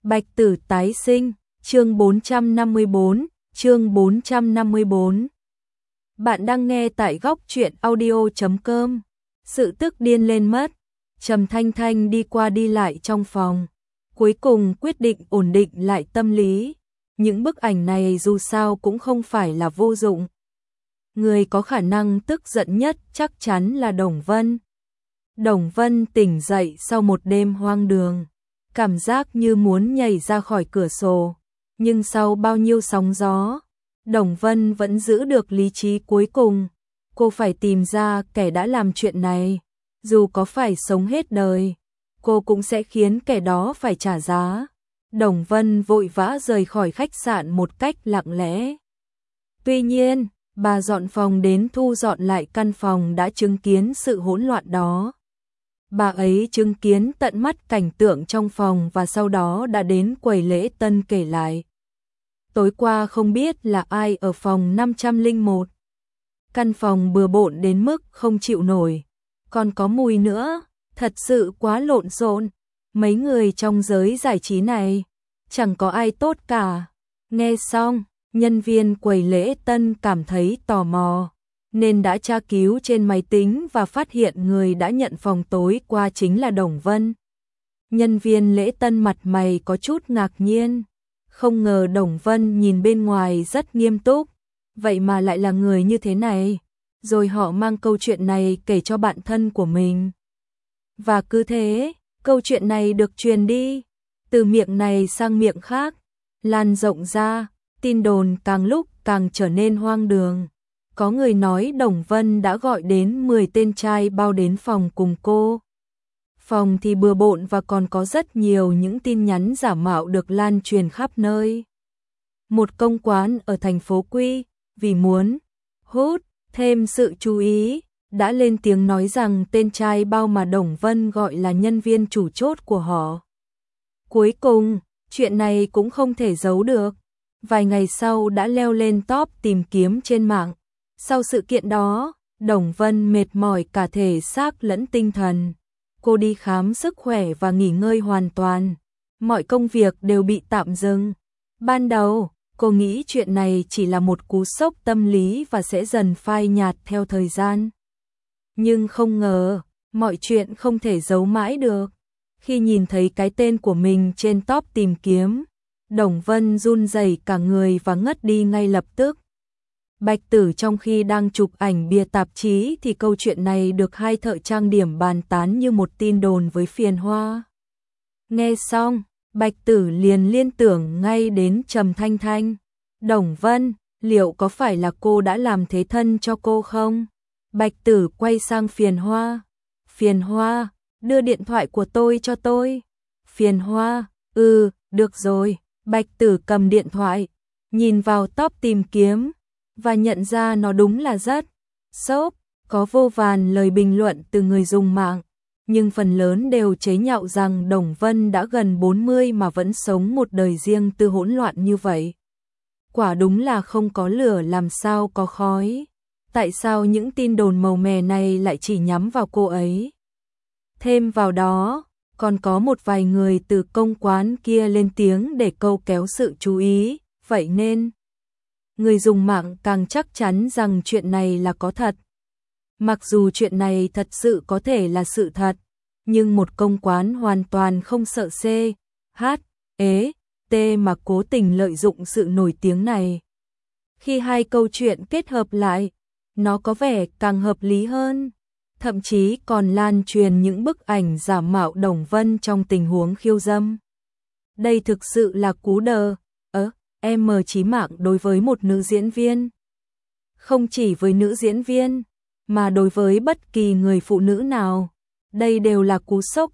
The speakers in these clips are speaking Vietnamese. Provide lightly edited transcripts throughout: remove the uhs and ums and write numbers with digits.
Bạch Tử tái sinh, chương 454. Bạn đang nghe tại góc truyện audio.com. Sự tức điên lên mất. Trầm Thanh Thanh đi qua đi lại trong phòng, cuối cùng quyết định ổn định lại tâm lý. Những bức ảnh này dù sao cũng không phải là vô dụng. Người có khả năng tức giận nhất chắc chắn là Đồng Vân. Đồng Vân tỉnh dậy sau một đêm hoang đường, cảm giác như muốn nhảy ra khỏi cửa sổ, nhưng sau bao nhiêu sóng gió, Đồng Vân vẫn giữ được lý trí cuối cùng. Cô phải tìm ra kẻ đã làm chuyện này, dù có phải sống hết đời, cô cũng sẽ khiến kẻ đó phải trả giá. Đồng Vân vội vã rời khỏi khách sạn một cách lặng lẽ. Tuy nhiên, bà dọn phòng đến thu dọn lại căn phòng đã chứng kiến sự hỗn loạn đó. Bà ấy chứng kiến tận mắt cảnh tượng trong phòng và sau đó đã đến quầy lễ tân kể lại. Tối qua không biết là ai ở phòng 501. Căn phòng bừa bộn đến mức không chịu nổi. Còn có mùi nữa, thật sự quá lộn xộn. Mấy người trong giới giải trí này, chẳng có ai tốt cả. Nghe xong, nhân viên quầy lễ tân cảm thấy tò mò, nên đã tra cứu trên máy tính và phát hiện người đã nhận phòng tối qua chính là Đồng Vân. Nhân viên lễ tân mặt mày có chút ngạc nhiên, không ngờ Đồng Vân nhìn bên ngoài rất nghiêm túc, vậy mà lại là người như thế này. Rồi họ mang câu chuyện này kể cho bạn thân của mình. Và cứ thế, câu chuyện này được truyền đi, từ miệng này sang miệng khác, lan rộng ra, tin đồn càng lúc càng trở nên hoang đường. Có người nói Đồng Vân đã gọi đến 10 tên trai bao đến phòng cùng cô. Phòng thì bừa bộn và còn có rất nhiều những tin nhắn giả mạo được lan truyền khắp nơi. Một công quán ở thành phố Quy, vì muốn hút thêm sự chú ý, đã lên tiếng nói rằng tên trai bao mà Đồng Vân gọi là nhân viên chủ chốt của họ. Cuối cùng, chuyện này cũng không thể giấu được. Vài ngày sau đã leo lên top tìm kiếm trên mạng. Sau sự kiện đó, Đồng Vân mệt mỏi cả thể xác lẫn tinh thần. Cô đi khám sức khỏe và nghỉ ngơi hoàn toàn. Mọi công việc đều bị tạm dừng. Ban đầu, cô nghĩ chuyện này chỉ là một cú sốc tâm lý và sẽ dần phai nhạt theo thời gian. Nhưng không ngờ, mọi chuyện không thể giấu mãi được. Khi nhìn thấy cái tên của mình trên top tìm kiếm, Đồng Vân run rẩy cả người và ngất đi ngay lập tức. Bạch Tử trong khi đang chụp ảnh bìa tạp chí thì câu chuyện này được hai thợ trang điểm bàn tán như một tin đồn với Phiền Hoa. Nghe xong, Bạch Tử liền liên tưởng ngay đến Trầm Thanh Thanh. Đồng Vân, liệu có phải là cô đã làm thế thân cho cô không? Bạch Tử quay sang Phiền Hoa. Phiền Hoa, đưa điện thoại của tôi cho tôi. Phiền Hoa, được rồi. Bạch Tử cầm điện thoại, nhìn vào top tìm kiếm, và nhận ra nó đúng là rất xốp, có vô vàn lời bình luận từ người dùng mạng, nhưng phần lớn đều chế nhạo rằng Đồng Vân đã gần 40 mà vẫn sống một đời riêng tư hỗn loạn như vậy. Quả đúng là không có lửa làm sao có khói. Tại sao những tin đồn màu mè này lại chỉ nhắm vào cô ấy? Thêm vào đó, còn có một vài người từ công quán kia lên tiếng để câu kéo sự chú ý, vậy nên người dùng mạng càng chắc chắn rằng chuyện này là có thật. Mặc dù chuyện này thật sự có thể là sự thật, nhưng một công quán hoàn toàn không sợ CHT mà cố tình lợi dụng sự nổi tiếng này. Khi hai câu chuyện kết hợp lại, nó có vẻ càng hợp lý hơn. Thậm chí còn lan truyền những bức ảnh giả mạo Đồng Vân trong tình huống khiêu dâm. Đây thực sự là cú đờ chí mạng đối với một nữ diễn viên. Không chỉ với nữ diễn viên, mà đối với bất kỳ người phụ nữ nào, đây đều là cú sốc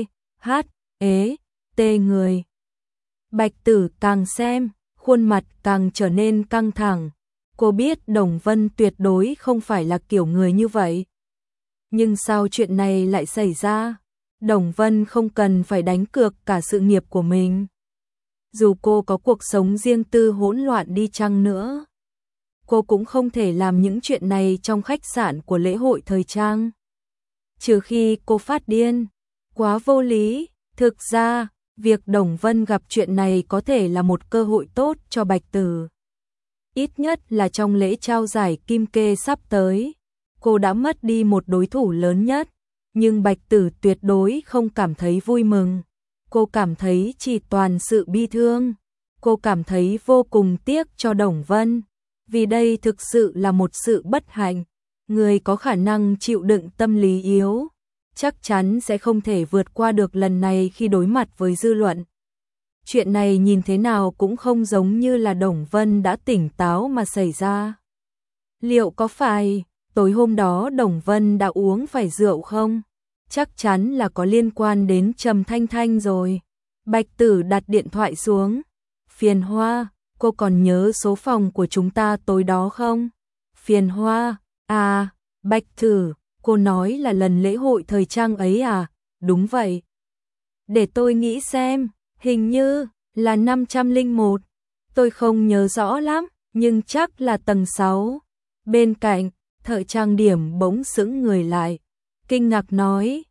CHT người. Bạch Tử càng xem, khuôn mặt càng trở nên căng thẳng. Cô biết Đồng Vân tuyệt đối không phải là kiểu người như vậy. Nhưng sao chuyện này lại xảy ra? Đồng Vân không cần phải đánh cược cả sự nghiệp của mình. Dù cô có cuộc sống riêng tư hỗn loạn đi chăng nữa, cô cũng không thể làm những chuyện này trong khách sạn của lễ hội thời trang. Trừ khi cô phát điên, quá vô lý. Thực ra, Việc Đồng Vân gặp chuyện này có thể là một cơ hội tốt cho Bạch Tử. Ít nhất là trong lễ trao giải Kim Kê sắp tới, cô đã mất đi một đối thủ lớn nhất, nhưng Bạch Tử tuyệt đối không cảm thấy vui mừng. Cô cảm thấy chỉ toàn sự bi thương. Cô cảm thấy vô cùng tiếc cho Đồng Vân, vì đây thực sự là một sự bất hạnh. Người có khả năng chịu đựng tâm lý yếu, chắc chắn sẽ không thể vượt qua được lần này khi đối mặt với dư luận. Chuyện này nhìn thế nào cũng không giống như là Đồng Vân đã tỉnh táo mà xảy ra. Liệu có phải tối hôm đó Đồng Vân đã uống phải rượu không? Chắc chắn là có liên quan đến Trầm Thanh Thanh rồi. Bạch Tử đặt điện thoại xuống. Phiền Hoa, cô còn nhớ số phòng của chúng ta tối đó không? Phiền Hoa, à, Bạch Tử, cô nói là lần lễ hội thời trang ấy à? Đúng vậy. Để tôi nghĩ xem, hình như là 501. Tôi không nhớ rõ lắm, nhưng chắc là tầng 6. Bên cạnh, thợ trang điểm bỗng sững người lại. Kinh ngạc nói,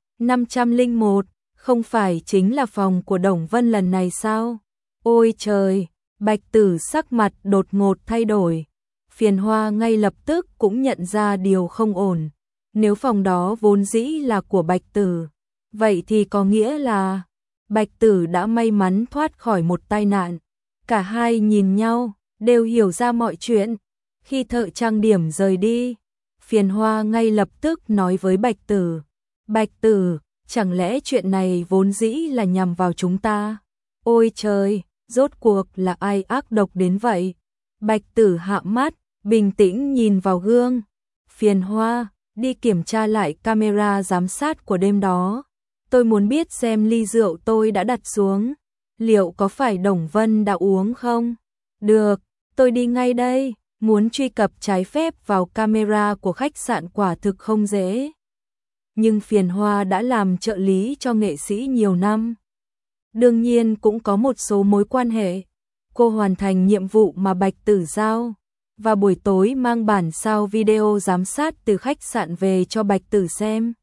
501, không phải chính là phòng của Đồng Vân lần này sao? Ôi trời, Bạch Tử sắc mặt đột ngột thay đổi. Phiền Hoa ngay lập tức cũng nhận ra điều không ổn. Nếu phòng đó vốn dĩ là của Bạch Tử, vậy thì có nghĩa là Bạch Tử đã may mắn thoát khỏi một tai nạn. Cả hai nhìn nhau, đều hiểu ra mọi chuyện. Khi thợ trang điểm rời đi, Phiền Hoa ngay lập tức nói với Bạch Tử. Bạch Tử, chẳng lẽ chuyện này vốn dĩ là nhằm vào chúng ta? Ôi trời, rốt cuộc là ai ác độc đến vậy? Bạch Tử hạ mắt, bình tĩnh nhìn vào gương. Phiền Hoa, đi kiểm tra lại camera giám sát của đêm đó. Tôi muốn biết xem ly rượu tôi đã đặt xuống, liệu có phải Đồng Vân đã uống không? Được, tôi đi ngay đây. Muốn truy cập trái phép vào camera của khách sạn quả thực không dễ. Nhưng Phiền Hoa đã làm trợ lý cho nghệ sĩ nhiều năm. Đương nhiên cũng có một số mối quan hệ. Cô hoàn thành nhiệm vụ mà Bạch Tử giao, và buổi tối mang bản sao video giám sát từ khách sạn về cho Bạch Tử xem.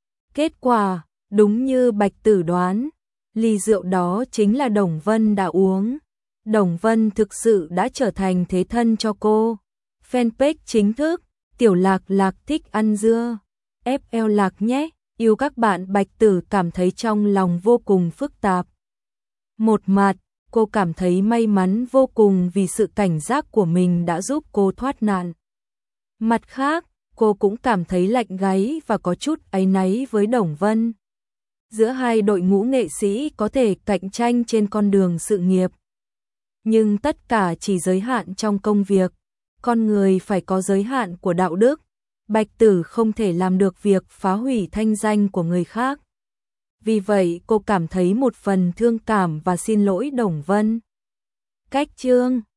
Kết quả, đúng như Bạch Tử đoán, ly rượu đó chính là Đồng Vân đã uống. Đồng Vân thực sự đã trở thành thế thân cho cô. Fanpage chính thức, Tiểu Lạc Lạc thích ăn dưa. FL Lạc nhé, yêu các bạn. Bạch Tử cảm thấy trong lòng vô cùng phức tạp. Một mặt, cô cảm thấy may mắn vô cùng vì sự cảnh giác của mình đã giúp cô thoát nạn. Mặt khác, cô cũng cảm thấy lạnh gáy và có chút áy náy với Đồng Vân. Giữa hai đội ngũ nghệ sĩ có thể cạnh tranh trên con đường sự nghiệp, nhưng tất cả chỉ giới hạn trong công việc. Con người phải có giới hạn của đạo đức. Bạch Tử không thể làm được việc phá hủy thanh danh của người khác. Vì vậy cô cảm thấy một phần thương cảm và xin lỗi Đồng Vân. Cách chương